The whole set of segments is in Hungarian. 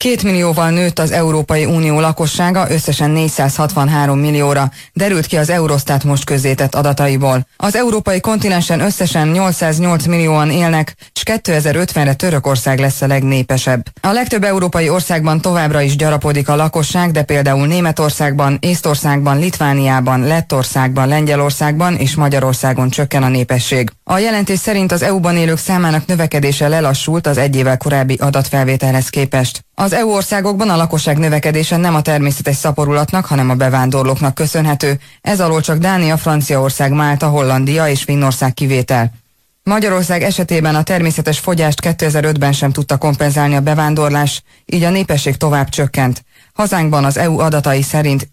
2 millióval nőtt az Európai Unió lakossága, összesen 463 millióra, derült ki az Eurostat most közzétett adataiból. Az európai kontinensen összesen 808 millióan élnek, és 2050-re Törökország lesz a legnépesebb. A legtöbb európai országban továbbra is gyarapodik a lakosság, de például Németországban, Észtországban, Litvániában, Lettországban, Lengyelországban és Magyarországon csökken a népesség. A jelentés szerint az EU-ban élők számának növekedése lelassult az egy évvel korábbi adatfelvételhez képest. Az EU országokban a lakosság növekedése nem a természetes szaporulatnak, hanem a bevándorlóknak köszönhető. Ez alól csak Dánia, Franciaország, Málta, Hollandia és Finnország kivétel. Magyarország esetében a természetes fogyást 2005-ben sem tudta kompenzálni a bevándorlás, így a népesség tovább csökkent. Hazánkban az EU adatai szerint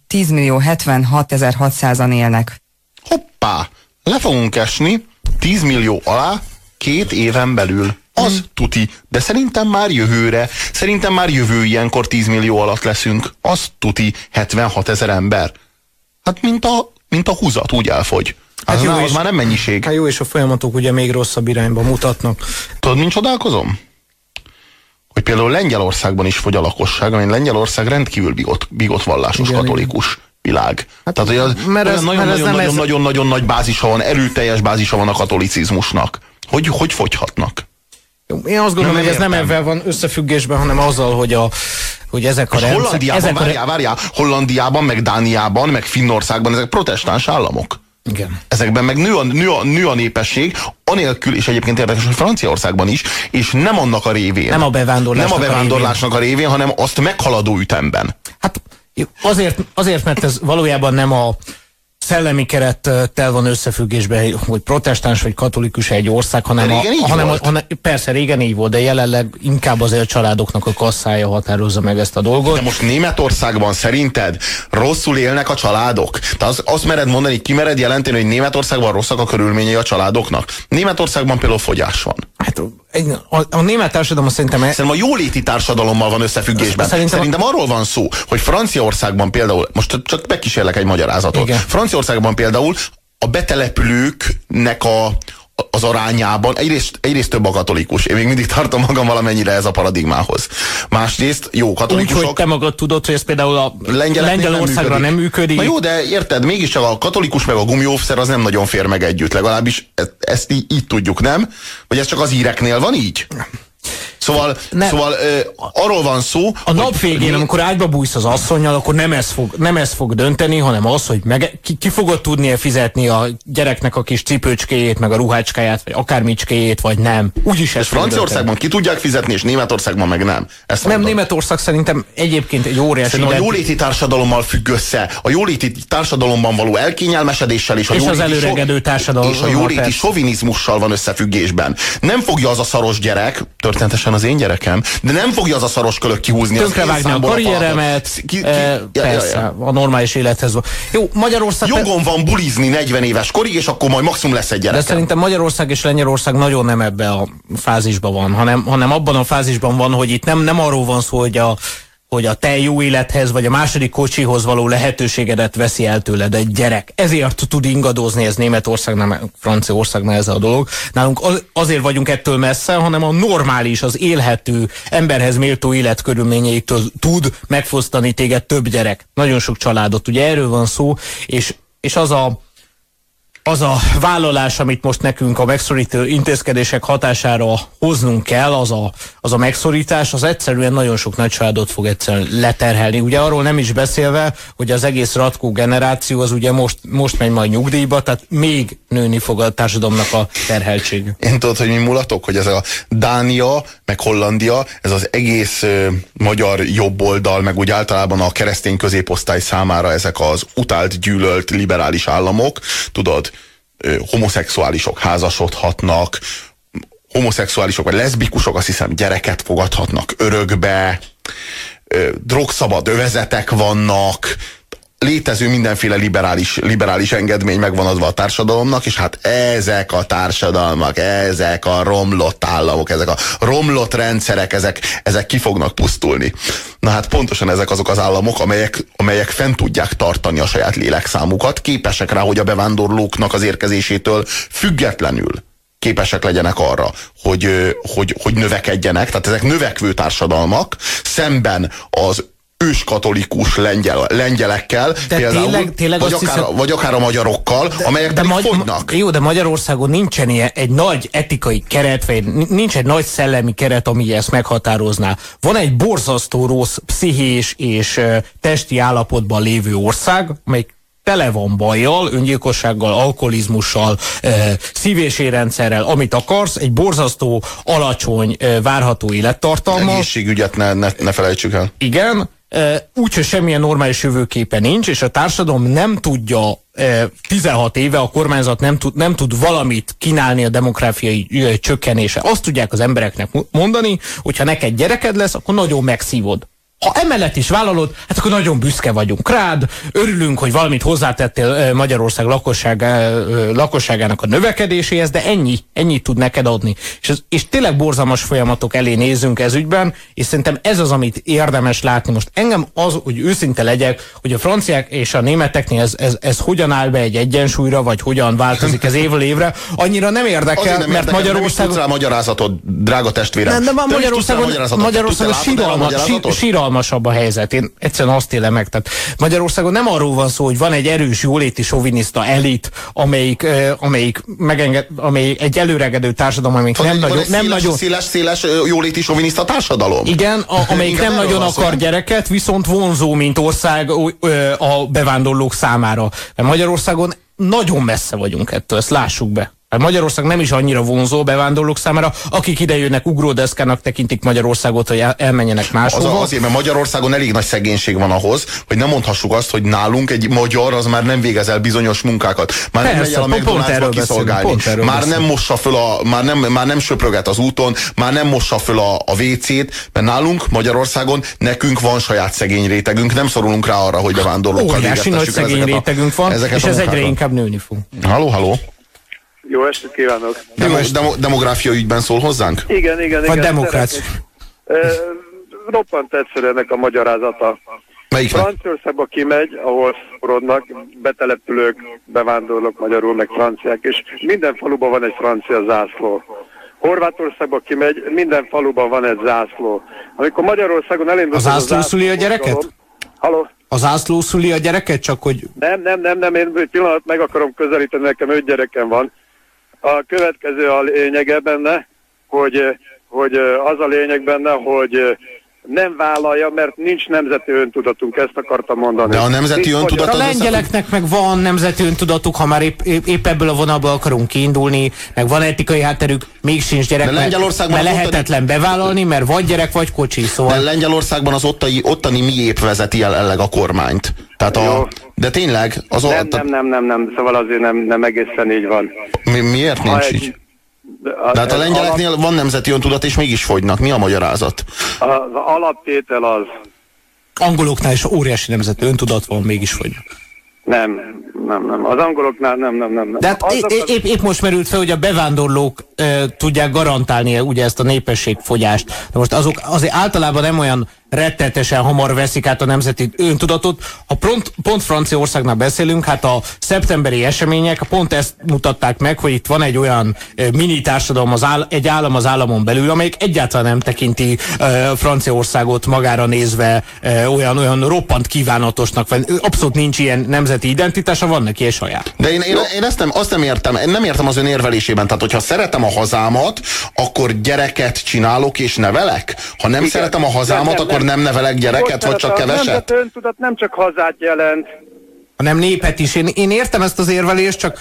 10.076.600-an élnek. Hoppá! Le fogunk esni 10 millió alá 2 éven belül. Az tuti, de szerintem már jövőre, szerintem már jövő ilyenkor 10 millió alatt leszünk. Az tuti, 76 000 ember. Hát mint a húzat, úgy elfogy. Hát jó, az már nem mennyiség. Hát jó, és a folyamatok ugye még rosszabb irányba mutatnak. Tudod, mint csodálkozom? Hogy például Lengyelországban is fogy a lakosság, ami Lengyelország rendkívül bigott vallásos katolikus világ. Hát, tehát, hogy az nagyon-nagyon nagy bázisa van, erőteljes bázisa van a katolicizmusnak. Hogy fogyhatnak? Én azt gondolom, hogy ez nem ebben van összefüggésben, hanem azzal, hogy ezek a Hollandiában, Hollandiában, meg Dániában, meg Finnországban ezek protestáns államok. Igen. Ezekben meg nő a népesség, anélkül, és egyébként érdekes, hogy Franciaországban is, és nem annak a révén. Nem a bevándorlásnak a révén, hanem azt meghaladó ütemben. Hát azért, mert ez valójában nem a szellemi kerettel van összefüggésben, hogy protestáns vagy katolikus egy ország, hanem persze régen így volt, de jelenleg inkább azért a családoknak a kasszája határozza meg ezt a dolgot. De most Németországban szerinted rosszul élnek a családok? Te azt mered mondani, ki mered jelenteni, hogy Németországban rosszak a körülményei a családoknak? Németországban például fogyás van. Hát a német társadalom szerintem Úgy, hogy te magad tudod, hogy ez például a Lengyelországra nem működik. Na jó, de érted, mégiscsak a katolikus meg a gumiófszer az nem nagyon fér meg együtt. Legalábbis ezt így tudjuk, nem? Vagy ez csak az íreknél van így? Szóval arról van szó, a nap végén, amikor ágyba bújsz az asszonnyal, akkor nem ez fog dönteni, hanem az, hogy ki fogod tudnia fizetni a gyereknek a kis cipőcskéjét, meg a ruhácskáját, vagy akármicskéjét, vagy nem. Úgyis ez Franciaországban ki tudják fizetni, és Németországban meg nem. Nem, Németország szerintem egyébként egy óriási... A jóléti társadalommal függ össze. A jóléti társadalomban való elkényelmesedéssel és az előregedő társadalom. És a jóléti sovinizmussal van összefüggésben. Nem fogja az a szaros gyerek, történetesen az én gyerekem, de nem fogja az a szaros kölök kihúzni. Tönkrevágni a karrieremet, persze, a normális élethez. Jó, Magyarország... Jogom van bulizni 40 éves korig, és akkor majd maximum lesz egy gyerekem. De szerintem Magyarország és Lengyelország nagyon nem ebbe a fázisban van, hanem abban a fázisban van, hogy itt nem arról van szó, hogy a te jó élethez, vagy a második kocsihoz való lehetőségedet veszi el tőled egy gyerek. Ezért tud ingadozni ez Németországnál, Franciaországnál ez a dolog. Nálunk azért vagyunk ettől messze, hanem a normális, az élhető, emberhez méltó életkörülményeitől tud megfosztani téged több gyerek. Nagyon sok családot. Ugye erről van szó, és az a vállalás, amit most nekünk a megszorító intézkedések hatására hoznunk kell, az a megszorítás, az egyszerűen nagyon sok nagy családot fog egyszerűen leterhelni. Ugye arról nem is beszélve, hogy az egész Ratkó generáció az ugye most megy majd nyugdíjba, tehát még nőni fog a társadalomnak a terheltség. Én tudod, hogy mi mulatok, hogy ez a Dánia, meg Hollandia, ez az egész magyar jobboldal, meg úgy általában a keresztény középosztály számára ezek az utált, gyűlölt, liberális államok, tudod, homoszexuálisok házasodhatnak, homoszexuálisok vagy leszbikusok azt hiszem gyereket fogadhatnak örökbe, drogszabad övezetek vannak, létező mindenféle liberális engedmény megvan adva a társadalomnak, és hát ezek a társadalmak, ezek a romlott államok, ezek a romlott rendszerek, ezek ki fognak pusztulni. Na hát pontosan ezek azok az államok, amelyek fent tudják tartani a saját lélekszámukat, képesek rá, hogy a bevándorlóknak az érkezésétől függetlenül képesek legyenek arra, hogy növekedjenek, tehát ezek növekvő társadalmak, szemben az őskatolikus lengyelekkel, például, tényleg vagy akár a magyarokkal, amelyek pedig fogynak. Jó, de Magyarországon nincsen ilyen egy nagy etikai keret, vagy nincs egy nagy szellemi keret, ami ezt meghatározná. Van egy borzasztó rossz pszichés és testi állapotban lévő ország, amely tele van bajjal, öngyilkossággal, alkoholizmussal, szív- és érrendszerrel, amit akarsz, egy borzasztó, alacsony, várható élettartalma. Egészségügyet ne felejtsük el. Igen, úgyhogy semmilyen normális jövőképe nincs, és a társadalom nem tudja 16 éve, a kormányzat nem tud valamit kínálni a demográfiai csökkenése. Azt tudják az embereknek mondani, hogyha neked gyereked lesz, akkor nagyon megszívod. Ha emellett is vállalod, hát akkor nagyon büszke vagyunk rád, örülünk, hogy valamit hozzátettél Magyarország lakosságának a növekedéséhez, de ennyit tud neked adni. És tényleg borzalmas folyamatok elé nézünk ez ügyben, és szerintem ez az, amit érdemes látni. Most engem az, hogy őszinte legyek, hogy a franciák és a németeknél ez hogyan áll be egy egyensúlyra, vagy hogyan változik ez évről évre, annyira nem érdekel, nem mert Magyarországon... Nem magyarázatot, drága testvérem. Nem, Magyarországon síralmasabb a helyzet. Én egyszerűen azt élem meg. Tehát Magyarországon nem arról van szó, hogy van egy erős jóléti soviniszta elit, amelyik egy előregedő társadalom, amelyik nem nagyon széles jóléti soviniszta társadalom. Igen, amelyik nem nagyon akar gyereket, viszont vonzó, mint ország a bevándorlók számára. Mert Magyarországon nagyon messze vagyunk ettől, ezt lássuk be. Magyarország nem is annyira vonzó bevándorlók számára, akik idejönnek ugródeszkának tekintik Magyarországot, hogy elmenjenek máshova. Azért, mert Magyarországon elég nagy szegénység van ahhoz, hogy nem mondhassuk azt, hogy nálunk egy magyar az már nem végez el bizonyos munkákat. Már nem megy el a McDonald'sba kiszolgálni. Már nem mossa föl már nem söpröget az úton, már nem mossa föl a WC-t, mert nálunk Magyarországon nekünk van saját szegény rétegünk, nem szorulunk rá arra, hogy bevándorlókkal végeztessük nagy szegény rétegünk van, és ez egyre inkább nőni fog. Halló. Jó estét kívánok! Demográfia ügyben szól hozzánk? Igen. Vagy demokrácia. Roppant egyszerű ennek a magyarázata. Melyiknek? Franciaországba kimegy, ahol szorodnak betelepülők, bevándorlók, magyarul, meg franciák, és minden faluban van egy francia zászló. Horvátországba kimegy, minden faluban van egy zászló. Amikor Magyarországon elindul... A zászló szüli a gyereket? Halló? A zászló szüli a gyereket, csak hogy... Nem, én egy pillanat meg akarom közelíteni, nekem 5 gyerekem van. A következő a lényege benne, hogy az a lényeg benne, hogy nem vállalja, mert nincs nemzeti öntudatunk, ezt akartam mondani. De a nemzeti öntudat... A lengyeleknek meg van nemzeti öntudatuk, ha már épp ebből a vonalból akarunk kiindulni, meg van etikai hátterük, még sincs gyerek, mert lehetetlen bevállalni, mert vagy gyerek, vagy kocsi, szóval... De Lengyelországban az ottani miép vezeti el a kormányt. Tehát de tényleg... Nem, szóval azért nem egészen így van. Miért nincs így? De hát a lengyeleknél van nemzeti öntudat, és mégis fogynak. Mi a magyarázat? Az alaptétel az... Angoloknál is óriási nemzeti öntudat van, mégis fogynak. Nem. Az angoloknál nem. De hát épp most merült fel, hogy a bevándorlók tudják garantálni ugye ezt a népességfogyást. De most azok azért általában nem olyan rettenetesen hamar veszik át a nemzeti öntudatot. Ha pont Franciaországnál beszélünk, hát a szeptemberi események pont ezt mutatták meg, hogy itt van egy olyan mini társadalom, egy állam az államon belül, amelyik egyáltalán nem tekinti Franciaországot magára nézve olyan roppant kívánatosnak, vagy abszolút nincs ilyen nemzeti identitása, van neki egy saját. De én azt nem értem, nem értem az ön érvelésében, tehát hogyha szeretem a hazámat, akkor gyereket csinálok és nevelek? Ha nem szeretem a hazámat, akkor nem nevelek gyereket, vagy csak keveset? A nemzeti öntudat nem csak hazát jelent. Hanem népet is. Én értem ezt az érvelést, csak...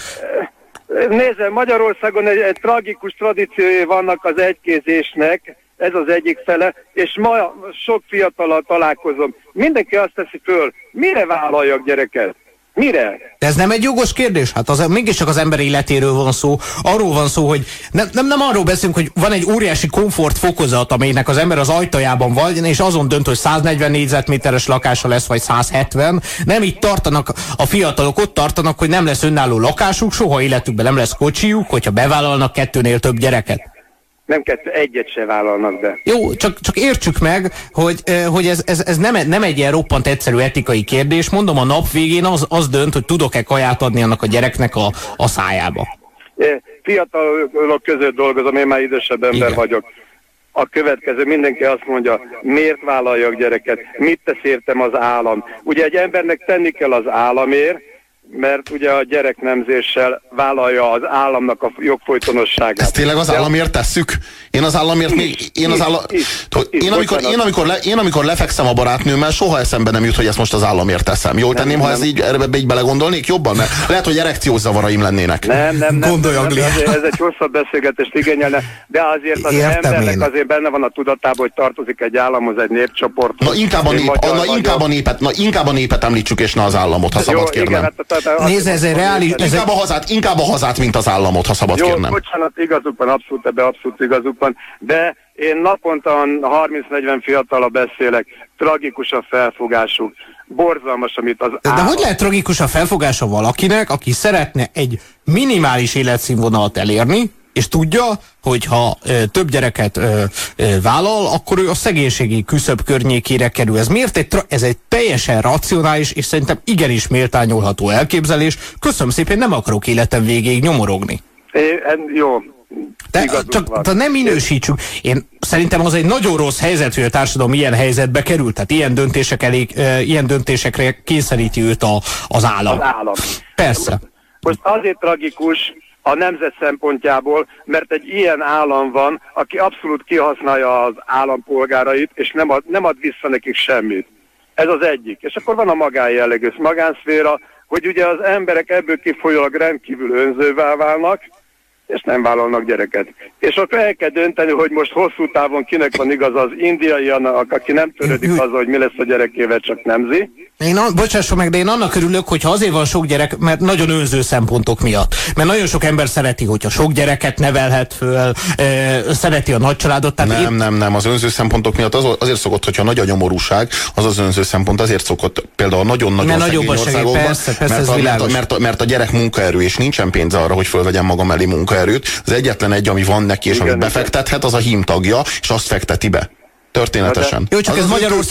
Nézze, Magyarországon egy tragikus tradíciói vannak az egykézésnek, ez az egyik fele, és ma sok fiatallal találkozom. Mindenki azt teszi föl, mire vállaljak gyereket? Mire? De ez nem egy jogos kérdés? Hát mégiscsak az ember életéről van szó. Arról van szó, hogy nem arról beszélünk, hogy van egy óriási komfortfokozat, amelynek az ember az ajtajában van, és azon dönt, hogy 140 négyzetméteres lakása lesz, vagy 170. Nem így tartanak a fiatalok, ott tartanak, hogy nem lesz önálló lakásuk, soha életükben nem lesz kocsijuk, hogyha bevállalnak 2-nél több gyereket. Nem 2, 1-et se vállalnak be. Jó, csak értsük meg, hogy ez nem egy ilyen roppant egyszerű etikai kérdés. Mondom, a nap végén az dönt, hogy tudok-e kaját adni annak a gyereknek a szájába. fiatalok között dolgozom, én már idősebb ember vagyok. A következő, mindenki azt mondja, miért vállaljak gyereket, mit tesz értem az állam. Ugye egy embernek tenni kell az államért, mert ugye a gyereknemzéssel vállalja az államnak a jogfolytonosságát. Ezt tényleg az államért tesszük? Én az államért még... Én amikor lefekszem a barátnőmmel, soha eszembe nem jut, hogy ezt most az államért teszem. Jól tenném, ha ez így belegondolnék jobban? Mert lehet, hogy erekciós zavaraim lennének. Nem. Ez egy hosszabb beszélgetést igényelne, de azért az embernek azért benne van a tudatában, hogy tartozik egy államhoz, egy népcsoporthoz. Inkább a népet említsük, és ne az államot, ha szabad kérnem. Nézd, ez egy reális... Inkább a hazát, mint az államot, ha szabad kérnem. Bocsánat, igazuk van, abszolút igazuk van, de én naponta 30-40 fiatallal beszélek, tragikus a felfogásuk, borzalmas, amit az állam... De hogy lehet tragikus a felfogása valakinek, aki szeretne egy minimális életszínvonalat elérni, és tudja, hogy ha több gyereket vállal, akkor ő a szegénységi küszöb környékére kerül. Ez miért ez egy teljesen racionális, és szerintem igenis méltányolható elképzelés. Köszönöm szépen, nem akarok életem végéig nyomorogni. Jó. Csak nem minősítsük. Én szerintem az egy nagyon rossz helyzet, hogy a társadalom ilyen helyzetbe került. Tehát ilyen döntésekre kényszeríti őt az állam. Az állam. Persze. Most azért tragikus a nemzet szempontjából, mert egy ilyen állam van, aki abszolút kihasználja az állampolgárait, és nem ad vissza nekik semmit. Ez az egyik. És akkor van a magánjellegű magánszféra, hogy ugye az emberek ebből kifolyólag rendkívül önzővel válnak, és nem vállalnak gyereket. És akkor el kell dönteni, hogy most hosszú távon kinek van igaz, az indiai, aki nem törődik azzal, hogy mi lesz a gyerekével, csak nemzi. Bocsásson meg, de én annak örülök, hogyha azért van sok gyerek, mert nagyon önző szempontok miatt. Mert nagyon sok ember szereti, hogyha sok gyereket nevelhet föl, szereti a nagycsaládot. Nem, az önző szempontok miatt azért szokott, hogyha nagy a nyomorúság, az önző szempont azért szokott például nagyon-nagyon szegény országokban, mert a gyerek munkaerő, és nincsen pénze arra, hogy fölvegyem magam elé munkaerőt. Az egyetlen egy, ami van neki, és amit befektethet, az a hímtagja, és azt fekteti be. Történetesen. Jó, csak ez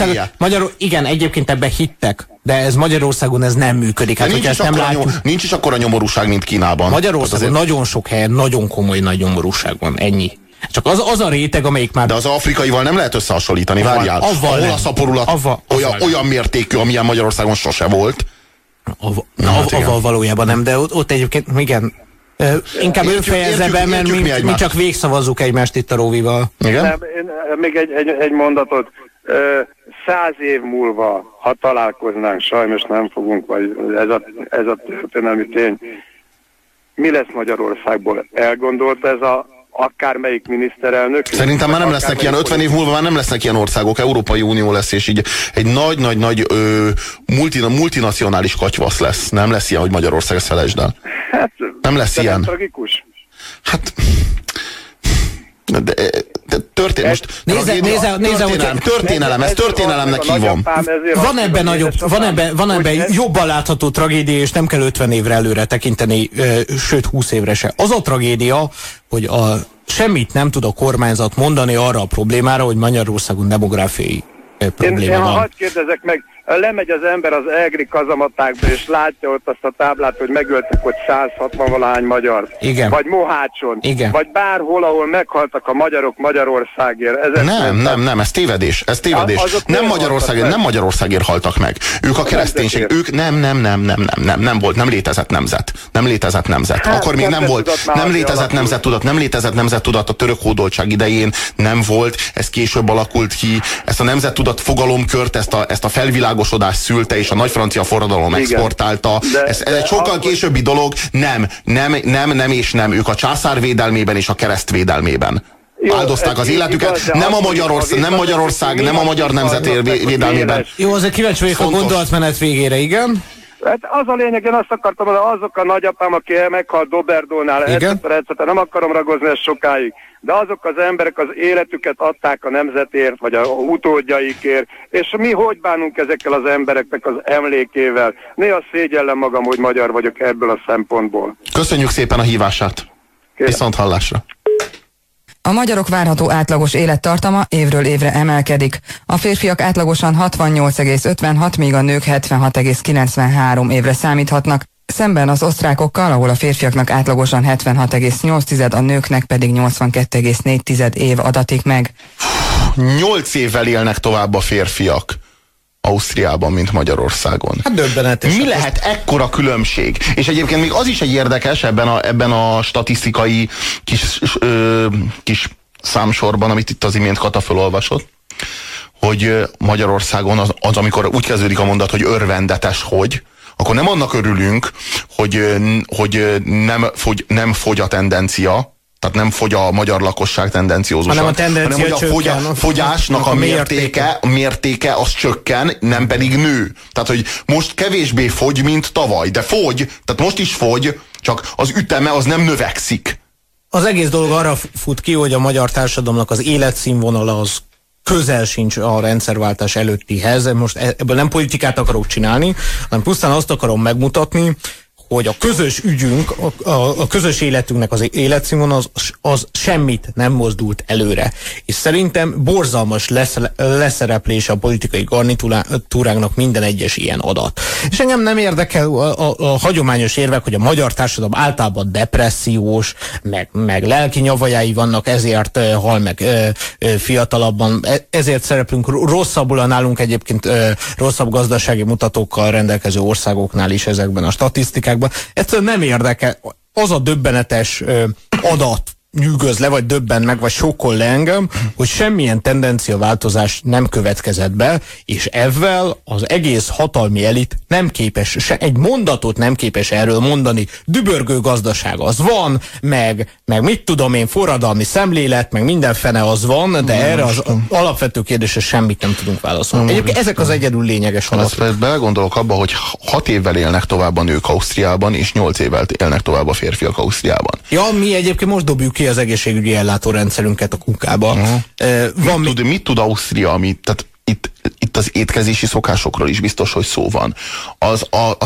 igen, egyébként ebben hittek, de ez Magyarországon ez nem működik. Hát, nincs is akkora nyomorúság, mint Kínában. Magyarországon nagyon sok helyen nagyon komoly nagy nyomorúság van, ennyi. Csak az a réteg, amelyik már... De az afrikaival nem lehet összehasonlítani, várjál. Ahol a szaporulat olyan mértékű, amilyen Magyarországon sose volt. Avval valójában nem, de ott egyébként igen... Inkább ő fejezze be, mert mi csak végszavazzuk egymást itt a Róvival. Igen? Nem, még egy mondatot. 100 év múlva, ha találkoznánk, sajnos nem fogunk, vagy ez a történelmi tény, mi lesz Magyarországból? Elgondolt ez akármelyik miniszterelnök? Szerintem már nem lesznek ilyen, 50 év múlva már nem lesznek ilyen országok, Európai Unió lesz, és így egy nagy multinacionális katyvasz lesz. Nem lesz ilyen, hogy Magyarország, ezt felejtsd el. Hát, nem lesz ilyen. Nem tragikus? Hát... De történelemnek hívom. Van ebben jobban látható tragédia, és nem kell 50 évre előre tekinteni, sőt 20 évre se. Az a tragédia, hogy semmit nem tud a kormányzat mondani arra a problémára, hogy Magyarországon demográfiai probléma van. Hadd kérdezek meg, lemegy az ember az egri kazamatákba, és látja ott azt a táblát, hogy megöltek ott 160-valahány magyar. Igen. Vagy Mohácson. Igen. Vagy bárhol, ahol meghaltak a magyarok Magyarországért. Nem, ez tévedés. Nem Magyarországért haltak meg. Ők a kereszténység, ők nem létezett nemzet. Akkor még nem létezett nemzettudat a török hódoltság idején, nem volt, ez később alakult ki, ezt a nemzettudat fogalomkört, ezt a felvilágosodás szülte, és a nagy francia forradalom exportálta. Ez egy sokkal későbbi dolog. Nem. Ők a császár védelmében és a kereszt védelmében áldozták az életüket. Nem Magyarország, nem a magyar nemzet védelmében. Jó, azért kíváncsi vagyok a gondolatmenet végére, igen? Hát az a lényeg, én azt akartam, hogy azok a nagyapám, aki meghalt Doberdónál, etc. Nem akarom ragozni ezt sokáig, de azok az emberek az életüket adták a nemzetért, vagy a utódjaikért, és mi hogy bánunk ezekkel az embereknek az emlékével? Néha szégyellem magam, hogy magyar vagyok ebből a szempontból. Köszönjük szépen a hívását. Viszont hallásra. A magyarok várható átlagos élettartama évről évre emelkedik. A férfiak átlagosan 68,56, míg a nők 76,93 évre számíthatnak. szemben az osztrákokkal, ahol a férfiaknak átlagosan 76,8, a nőknek pedig 82,4 év adatik meg. 8 évvel élnek tovább a férfiak Ausztriában, mint Magyarországon. Hát döbbenetes. Mi lehet ekkora különbség? És egyébként még az is egy érdekes ebben a statisztikai kis számsorban, amit itt az imént Kata felolvasott, hogy Magyarországon az, amikor úgy kezdődik a mondat, hogy örvendetes, hogy, akkor nem annak örülünk, hogy nem fogy a tendencia, tehát nem fogy a magyar lakosság tendenciózusan, hanem hogy a fogyásnak a mértéke az csökken, nem pedig nő. Tehát, hogy most kevésbé fogy, mint tavaly, de fogy, tehát most is fogy, csak az üteme az nem növekszik. Az egész dolog arra fut ki, hogy a magyar társadalomnak az életszínvonala az közel sincs a rendszerváltás előttihez. Most ebből nem politikát akarok csinálni, hanem pusztán azt akarom megmutatni, hogy a közös ügyünk, a közös életünknek az életszínvonal az semmit nem mozdult előre. És szerintem borzalmas leszereplése a politikai garnitúránknak minden egyes ilyen adat. És engem nem érdekel a hagyományos érvek, hogy a magyar társadalom általában depressziós, meg lelki nyavajái vannak, ezért hal meg fiatalabban, ezért szereplünk rosszabbul a nálunk egyébként rosszabb gazdasági mutatókkal rendelkező országoknál is ezekben a statisztikákban. Egyszerűen nem érdekel. Az a döbbenetes adat nyűgöz le, vagy döbben meg, vagy sokkol le engem, hogy semmilyen tendenciaváltozás nem következett be, és ezzel az egész hatalmi elit nem képes, egy mondatot nem képes erről mondani. Dübörgő gazdaság az van, meg mit tudom én, forradalmi szemlélet, meg minden fene az van, de erre az alapvető kérdésre semmit nem tudunk válaszolni. Egyébként ezek az egyedül lényeges adatok. Azt belegondolok abba, hogy 6 évvel élnek tovább a nők Ausztriában, és 8 évvel élnek tovább a férfiak Ausztriában. Ja, mi egyébként most dobjuk ki az egészségügyi ellátórendszerünket a kukába. Mit tud Ausztria, tehát itt az étkezési szokásokról is biztos, hogy szó van. A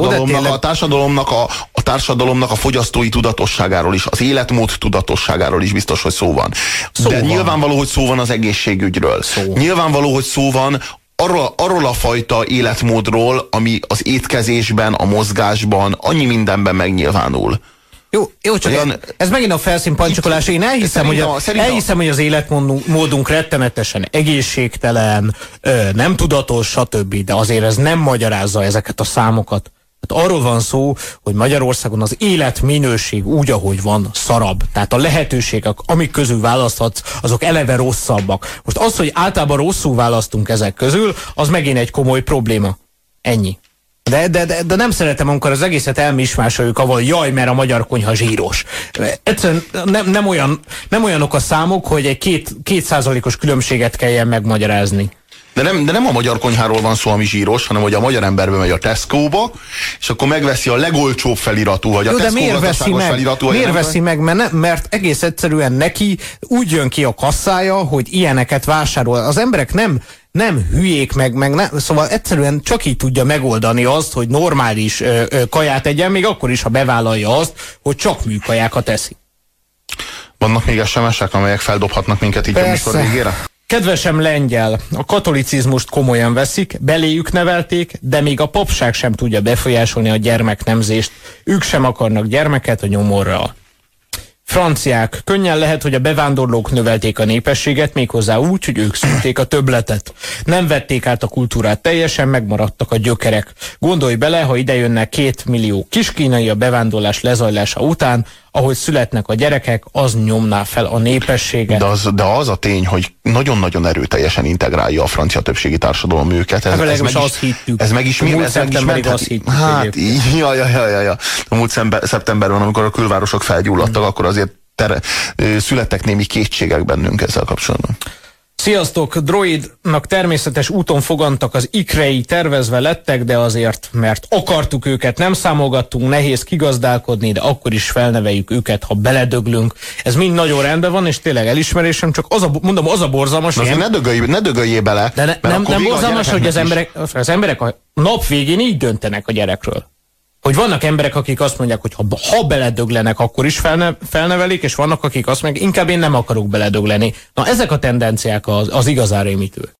társadalomnak a fogyasztói tudatosságáról is, az életmód tudatosságáról is biztos, hogy szó van. De nyilvánvaló, hogy szó van az egészségügyről. Nyilvánvaló, hogy szó van arról a fajta életmódról, ami az étkezésben, a mozgásban, annyi mindenben megnyilvánul. Jó, csak ez megint a felszínpancsokolás. Én elhiszem, hogy az életmódunk rettenetesen egészségtelen, nem tudatos, stb. De azért ez nem magyarázza ezeket a számokat. Hát arról van szó, hogy Magyarországon az életminőség úgy, ahogy van, szarabb. Tehát a lehetőségek, amik közül választhatsz, azok eleve rosszabbak. Most az, hogy általában rosszul választunk ezek közül, az megint egy komoly probléma. Ennyi. De nem szeretem, amikor az egészet elmismásoljuk, avval jaj, mert a magyar konyha zsíros. Egyszerűen nem olyanok a számok, hogy egy 2%-os különbséget kelljen megmagyarázni. De nem a magyar konyháról van szó, ami zsíros, hanem hogy a magyar ember bemegy a Tesco-ba, és akkor megveszi a legolcsóbb feliratú, vagy a Tesco gazdaságos feliratú. Miért veszi meg? Mert egész egyszerűen neki úgy jön ki a kasszája, hogy ilyeneket vásárol. Az emberek nem hülyék szóval egyszerűen csak így tudja megoldani azt, hogy normális kaját egyen, még akkor is, ha bevállalja azt, hogy csak műkajákat eszi. Vannak még SMS-ek, amelyek feldobhatnak minket így a műsor végére? Kedvesem lengyel, a katolicizmust komolyan veszik, beléjük nevelték, de még a papság sem tudja befolyásolni a gyermeknemzést. Ők sem akarnak gyermeket a nyomorral. Franciák, könnyen lehet, hogy a bevándorlók növelték a népességet, méghozzá úgy, hogy ők szülték a többletet. Nem vették át a kultúrát teljesen, megmaradtak a gyökerek. Gondolj bele, ha idejönnek 2 millió kiskínai a bevándorlás lezajlása után, ahogy születnek a gyerekek, az nyomná fel a népességet. De az a tény, hogy nagyon-nagyon erőteljesen integrálja a francia többségi társadalom őket. Ez meg is hát, ja. A múlt szeptemberben, amikor a külvárosok felgyulladtak, akkor azért születtek némi kétségek bennünk ezzel kapcsolatban. Sziasztok! Droidnak természetes úton fogantak az ikrei, tervezve lettek, de azért, mert akartuk őket, nem számogattunk, nehéz kigazdálkodni, de akkor is felneveljük őket, ha beledöglünk. Ez mind nagyon rendben van, és tényleg elismerésem, csak az a borzalmas... Ne dögöljél bele. De nem borzalmas, hogy az emberek a nap végén így döntenek a gyerekről. Hogy vannak emberek, akik azt mondják, hogy ha beledöglenek, akkor is felnevelik, és vannak, akik azt mondják, inkább én nem akarok beledögleni. Na, ezek a tendenciák az igazán rémítő.